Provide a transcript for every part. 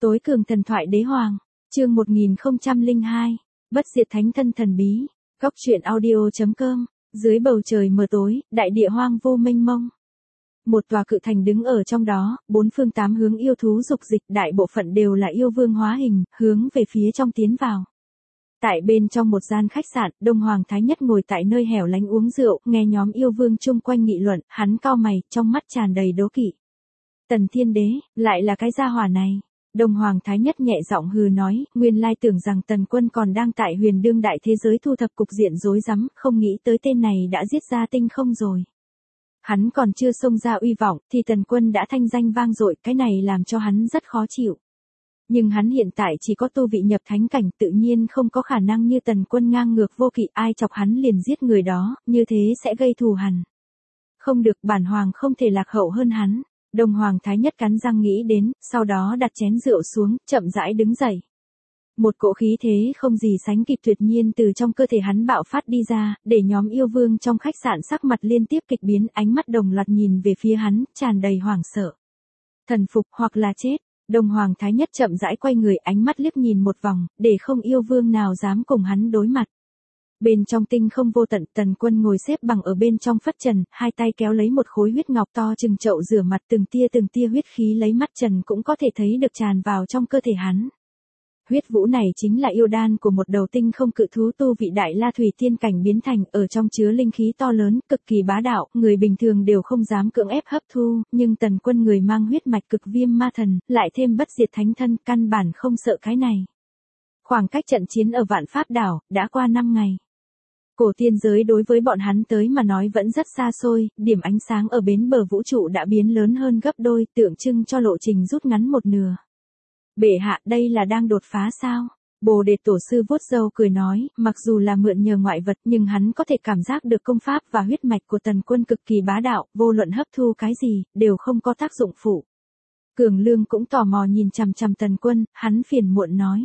Tối cường thần thoại đế hoàng, chương 1002, bất diệt thánh thân thần bí, góc truyện audio.com, dưới bầu trời mờ tối, đại địa hoang vô mênh mông. Một tòa cự thành đứng ở trong đó, bốn phương tám hướng yêu thú dục dịch, đại bộ phận đều là yêu vương hóa hình, hướng về phía trong tiến vào. Tại bên trong một gian khách sạn, Đông Hoàng Thái Nhất ngồi tại nơi hẻo lánh uống rượu, nghe nhóm yêu vương chung quanh nghị luận, hắn cau mày, trong mắt tràn đầy đố kỵ. Tần Thiên Đế, lại là cái gia hỏa này. Đông Hoàng Thái Nhất nhẹ giọng hừ nói, nguyên lai tưởng rằng Tần Quân còn đang tại huyền đương đại thế giới thu thập cục diện rối rắm, không nghĩ tới tên này đã giết ra tinh không rồi. Hắn còn chưa xông ra uy vọng, thì Tần Quân đã thanh danh vang dội, cái này làm cho hắn rất khó chịu. Nhưng hắn hiện tại chỉ có tu vị nhập thánh cảnh, tự nhiên không có khả năng như Tần Quân ngang ngược vô kỵ, ai chọc hắn liền giết người đó, như thế sẽ gây thù hằn. Không được, bản hoàng không thể lạc hậu hơn hắn. Đông Hoàng Thái Nhất cắn răng nghĩ đến, sau đó đặt chén rượu xuống, chậm rãi đứng dậy. Một cỗ khí thế không gì sánh kịp tuyệt nhiên từ trong cơ thể hắn bạo phát đi ra, để nhóm yêu vương trong khách sạn sắc mặt liên tiếp kịch biến, ánh mắt đồng loạt nhìn về phía hắn, tràn đầy hoảng sợ. Thần phục hoặc là chết. Đông Hoàng Thái Nhất chậm rãi quay người, ánh mắt liếc nhìn một vòng, để không yêu vương nào dám cùng hắn đối mặt. Bên trong tinh không vô tận, Tần Quân ngồi xếp bằng ở bên trong phất trần, hai tay kéo lấy một khối huyết ngọc to chừng chậu rửa mặt, từng tia huyết khí lấy mắt trần cũng có thể thấy được tràn vào trong cơ thể hắn. Huyết vũ này chính là yêu đan của một đầu tinh không cự thú tu vị đại la thủy tiên cảnh biến thành, ở trong chứa linh khí to lớn, cực kỳ bá đạo, người bình thường đều không dám cưỡng ép hấp thu, nhưng Tần Quân người mang huyết mạch cực viêm ma thần, lại thêm bất diệt thánh thân, căn bản không sợ cái này. Khoảng cách trận chiến ở Vạn Pháp đảo, đã qua 5 ngày. Cổ tiên giới đối với bọn hắn tới mà nói vẫn rất xa xôi, điểm ánh sáng ở bến bờ vũ trụ đã biến lớn hơn gấp đôi, tượng trưng cho lộ trình rút ngắn một nửa. Bệ hạ, đây là đang đột phá sao? Bồ Đề Tổ sư vuốt râu cười nói, mặc dù là mượn nhờ ngoại vật nhưng hắn có thể cảm giác được công pháp và huyết mạch của Tần Quân cực kỳ bá đạo, vô luận hấp thu cái gì, đều không có tác dụng phụ. Cường Lương cũng tò mò nhìn chằm chằm Tần Quân, hắn phiền muộn nói.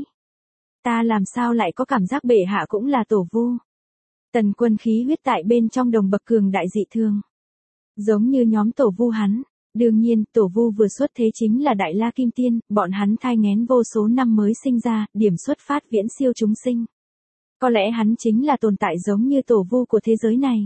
Ta làm sao lại có cảm giác bệ hạ cũng là tổ vu? Tần Quân khí huyết tại bên trong đồng bậc cường đại dị thường. Giống như nhóm tổ vu hắn. Đương nhiên, tổ vu vừa xuất thế chính là Đại La Kim Tiên, bọn hắn thai nghén vô số năm mới sinh ra, điểm xuất phát viễn siêu chúng sinh. Có lẽ hắn chính là tồn tại giống như tổ vu của thế giới này.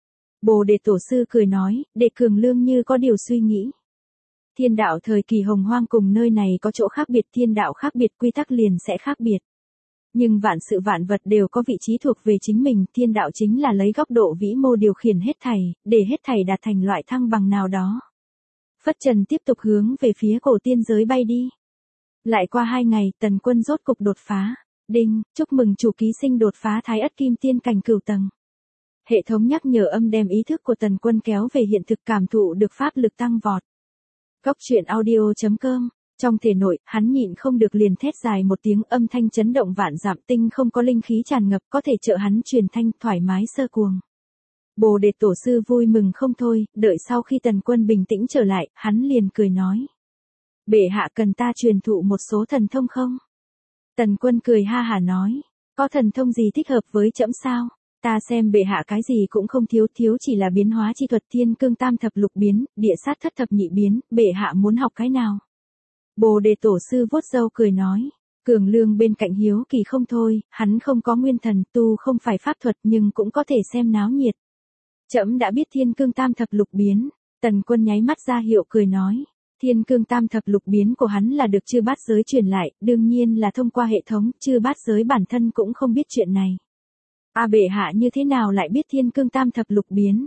Bồ Đề Tổ sư cười nói, để Cường Lương như có điều suy nghĩ. Thiên đạo thời kỳ hồng hoang cùng nơi này có chỗ khác biệt, thiên đạo khác biệt, quy tắc liền sẽ khác biệt. Nhưng vạn sự vạn vật đều có vị trí thuộc về chính mình, thiên đạo chính là lấy góc độ vĩ mô điều khiển hết thảy, để hết thảy đạt thành loại thăng bằng nào đó. Phất trần tiếp tục hướng về phía cổ tiên giới bay đi. Lại qua 2 ngày, Tần Quân rốt cục đột phá. Đinh, chúc mừng chủ ký sinh đột phá Thái Ất Kim Tiên cảnh cửu tầng. Hệ thống nhắc nhở âm đem ý thức của Tần Quân kéo về hiện thực, cảm thụ được pháp lực tăng vọt. Góc truyện audio.com. Trong thể nội, hắn nhịn không được liền thét dài một tiếng, âm thanh chấn động vạn dặm, tinh không có linh khí tràn ngập, có thể trợ hắn truyền thanh, thoải mái sơ cuồng. Bồ Đề Tổ sư vui mừng không thôi, đợi sau khi Tần Quân bình tĩnh trở lại, hắn liền cười nói. Bệ hạ cần ta truyền thụ một số thần thông không? Tần Quân cười ha hả nói. Có thần thông gì thích hợp với trẫm sao? Ta xem bệ hạ cái gì cũng không thiếu, chỉ là biến hóa chi thuật thiên cương tam thập lục biến, địa sát thất thập nhị biến, bệ hạ muốn học cái nào? Bồ Đề Tổ sư vuốt râu cười nói. Cường Lương bên cạnh hiếu kỳ không thôi, hắn không có nguyên thần, tu không phải pháp thuật nhưng cũng có thể xem náo nhiệt. Trẫm đã biết thiên cương tam thập lục biến. Tần Quân nháy mắt ra hiệu cười nói. Thiên cương tam thập lục biến của hắn là được chư bát giới truyền lại, đương nhiên là thông qua hệ thống, chư bát giới bản thân cũng không biết chuyện này. Bệ hạ như thế nào lại biết thiên cương tam thập lục biến?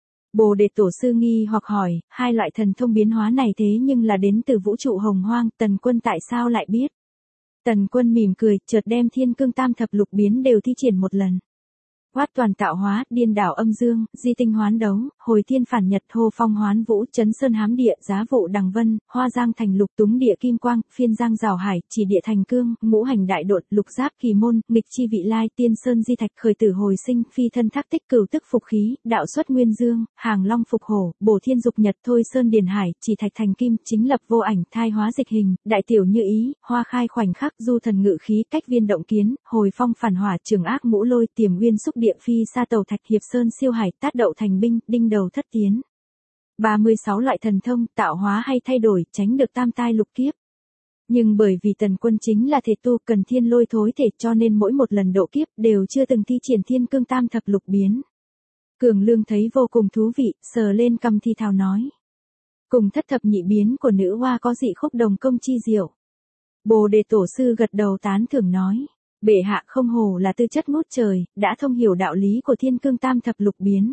Bồ Đề Tổ sư nghi hoặc hỏi, hai loại thần thông biến hóa này thế nhưng là đến từ vũ trụ hồng hoang, Tần Quân tại sao lại biết? Tần Quân mỉm cười, chợt đem thiên cương tam thập lục biến đều thi triển một lần. Quát toàn tạo hóa, điên đảo âm dương, di tinh hoán đấu, hồi thiên phản nhật, hô phong hoán vũ, chấn sơn hám địa, giá vụ đằng vân, hoa giang thành lục, túng địa kim quang, phiên giang rào hải, chỉ địa thành cương, ngũ hành đại đột, lục giáp kỳ môn, nghịch chi vị lai, tiên sơn di thạch, khởi tử hồi sinh, phi thân thác tích, cửu tức phục khí, đạo xuất nguyên dương, hàng long phục hổ, bổ thiên dục nhật, thôi sơn điền hải, chỉ thạch thành kim, chính lập vô ảnh, thai hóa dịch hình, đại tiểu như ý, hoa khai khoảnh khắc, du thần ngự khí, cách viên động kiến, hồi phong phản hỏa, trường ác ngũ lôi, tiềm uyên xúc địa phi sa tàu thạch, hiệp sơn siêu hải, tát đậu thành binh, đinh đầu thất tiến. 36 loại thần thông, tạo hóa hay thay đổi, tránh được tam tai lục kiếp. Nhưng bởi vì Tần Quân chính là thể tu cần thiên lôi thối thể cho nên mỗi một lần độ kiếp đều chưa từng thi triển thiên cương tam thập lục biến. Cường Lương thấy vô cùng thú vị, sờ lên cằm thi thào nói. Cùng thất thập nhị biến của nữ hoa có dị khúc đồng công chi diệu. Bồ Đề Tổ sư gật đầu tán thưởng nói. Bệ hạ không hổ là tư chất ngút trời, đã thông hiểu đạo lý của thiên cương tam thập lục biến.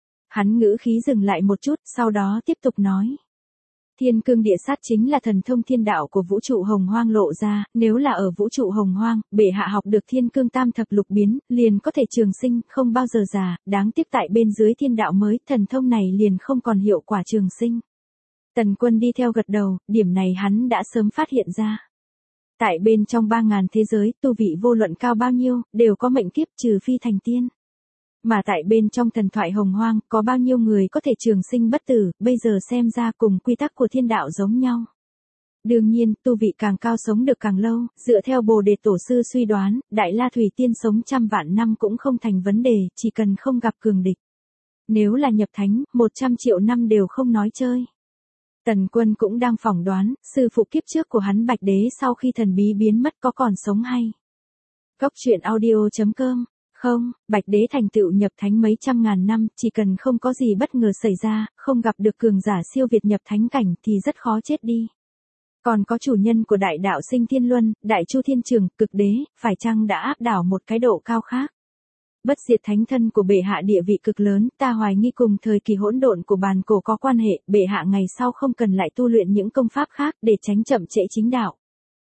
Hắn ngữ khí dừng lại một chút, sau đó tiếp tục nói. Thiên cương địa sát chính là thần thông thiên đạo của vũ trụ hồng hoang lộ ra, nếu là ở vũ trụ hồng hoang, bệ hạ học được thiên cương tam thập lục biến, liền có thể trường sinh, không bao giờ già, đáng tiếc tại bên dưới thiên đạo mới, thần thông này liền không còn hiệu quả trường sinh. Tần Quân đi theo gật đầu, điểm này hắn đã sớm phát hiện ra. Tại bên trong 3.000 thế giới, tu vị vô luận cao bao nhiêu, đều có mệnh kiếp trừ phi thành tiên. Mà tại bên trong thần thoại hồng hoang, có bao nhiêu người có thể trường sinh bất tử, bây giờ xem ra cùng quy tắc của thiên đạo giống nhau. Đương nhiên, tu vị càng cao sống được càng lâu, dựa theo Bồ Đề Tổ sư suy đoán, Đại La Thủy Tiên sống trăm vạn năm cũng không thành vấn đề, chỉ cần không gặp cường địch. Nếu là nhập thánh, 100 triệu năm đều không nói chơi. Tần Quân cũng đang phỏng đoán, sư phụ kiếp trước của hắn Bạch Đế sau khi thần bí biến mất có còn sống hay. Góc truyện audio.com. Không, Bạch Đế thành tựu nhập thánh mấy trăm ngàn năm, chỉ cần không có gì bất ngờ xảy ra, không gặp được cường giả siêu việt nhập thánh cảnh thì rất khó chết đi. Còn có chủ nhân của đại đạo sinh thiên luân, đại chu thiên trường, cực đế, phải chăng đã áp đảo một cái độ cao khác? Bất diệt thánh thân của bệ hạ địa vị cực lớn, ta hoài nghi cùng thời kỳ hỗn độn của bàn cổ có quan hệ, bệ hạ ngày sau không cần lại tu luyện những công pháp khác để tránh chậm trễ chính đạo.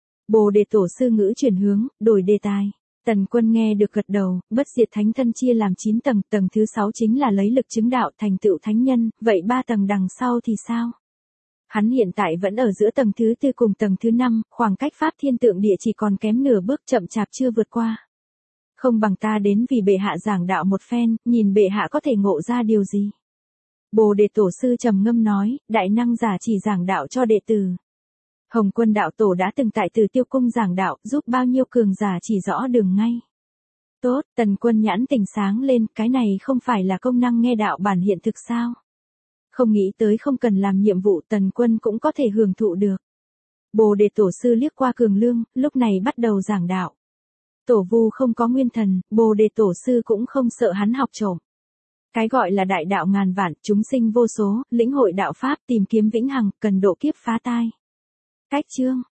Bồ Đề Tổ sư ngữ chuyển hướng, đổi đề tài. Tần Quân nghe được gật đầu, bất diệt thánh thân chia làm 9 tầng, tầng thứ 6 chính là lấy lực chứng đạo thành tựu thánh nhân, vậy 3 tầng đằng sau thì sao? Hắn hiện tại vẫn ở giữa tầng thứ 4 cùng tầng thứ 5, khoảng cách pháp thiên tượng địa chỉ còn kém nửa bước chậm chạp chưa vượt qua. Không bằng ta đến vì bệ hạ giảng đạo một phen, nhìn bệ hạ có thể ngộ ra điều gì. Bồ Đề Tổ sư trầm ngâm nói, đại năng giả chỉ giảng đạo cho đệ tử. Hồng Quân đạo tổ đã từng tại Tử Tiêu cung giảng đạo, giúp bao nhiêu cường giả chỉ rõ đường ngay. Tốt, Tần Quân nhãn tỉnh sáng lên, cái này không phải là công năng nghe đạo bản hiện thực sao? Không nghĩ tới không cần làm nhiệm vụ Tần Quân cũng có thể hưởng thụ được. Bồ Đề Tổ sư liếc qua Cường Lương, lúc này bắt đầu giảng đạo. Tổ Vu không có nguyên thần, Bồ Đề Tổ sư cũng không sợ hắn học trộm. Cái gọi là đại đạo ngàn vạn, chúng sinh vô số, lĩnh hội đạo pháp tìm kiếm vĩnh hằng, cần độ kiếp phá tai. Cách chương